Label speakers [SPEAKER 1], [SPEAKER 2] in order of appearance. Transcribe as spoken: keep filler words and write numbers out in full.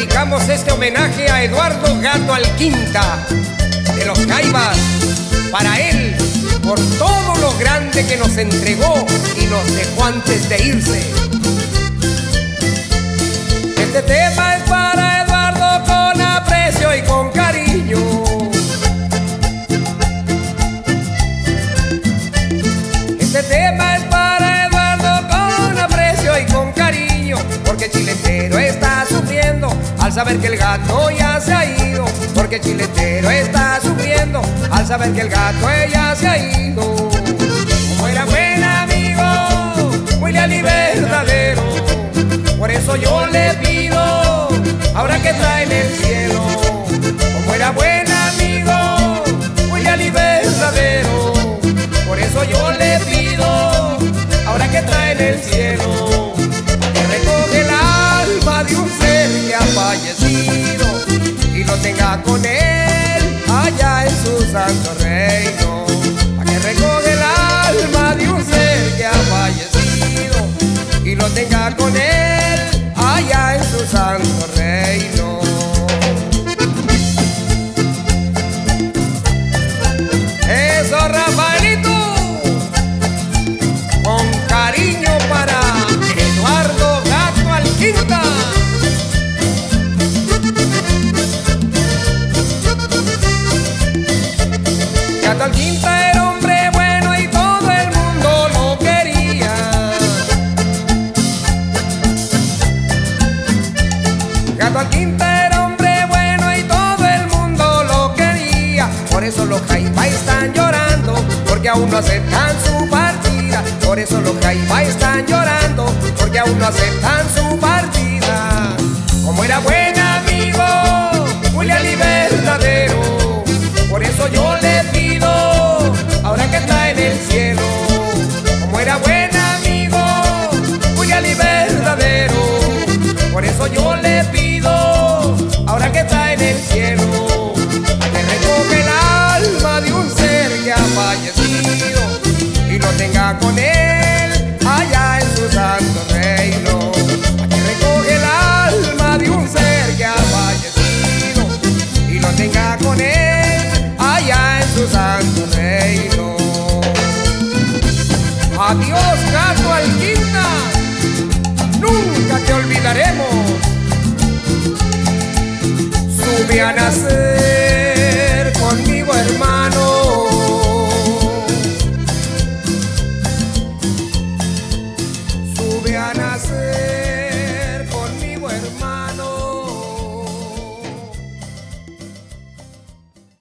[SPEAKER 1] dedicamos este homenaje a Eduardo Gato Alquinta de los Jaivas, para él, por todo lo grande que nos entregó y nos dejó antes de irse. Este tema es para Eduardo con aprecio y con cariño. Este tema es para Eduardo con aprecio y con cariño, porque Chiletero está sufriendo al saber que el gato ya se ha ido. Porque Chiletero está sufriendo al saber que el gato ya se ha ido. Como era buen amigo, muy leal y verdadero, por eso yo le pido, ahora que está en el cielo. Como era buen amigo, muy leal y verdadero, por eso yo le pido, ahora que está en el cielo, que recoge el alma de un ser que ha fallecido y lo tenga con él allá en su santo reino. Para que recoge el alma de un ser que ha fallecido y lo tenga con él allá en su santo reino. Eso, Rafaelito, con cariño para Eduardo Gato Alquinta. Gato Alquinta era hombre bueno y todo el mundo lo quería. Gato Alquinta era hombre bueno y todo el mundo lo quería. Por eso los Jaivas están llorando, porque aún no aceptan su partida. Por eso los Jaivas están llorando, porque aún no aceptan su partida. Como era buen amigo, muy leal y verdadero, por eso yo le pido, ahora que está en el cielo. Como era buen amigo, muy leal y verdadero, por eso yo le pido, ahora que está en el cielo, que recoge el alma de un ser que ha fallecido y lo tenga con él allá en su santo reino. Que recoge el alma de un ser que ha fallecido y lo tenga con él allá en su santo reino. Adiós, Gato Alquinta, nunca te olvidaremos. Sube a nacer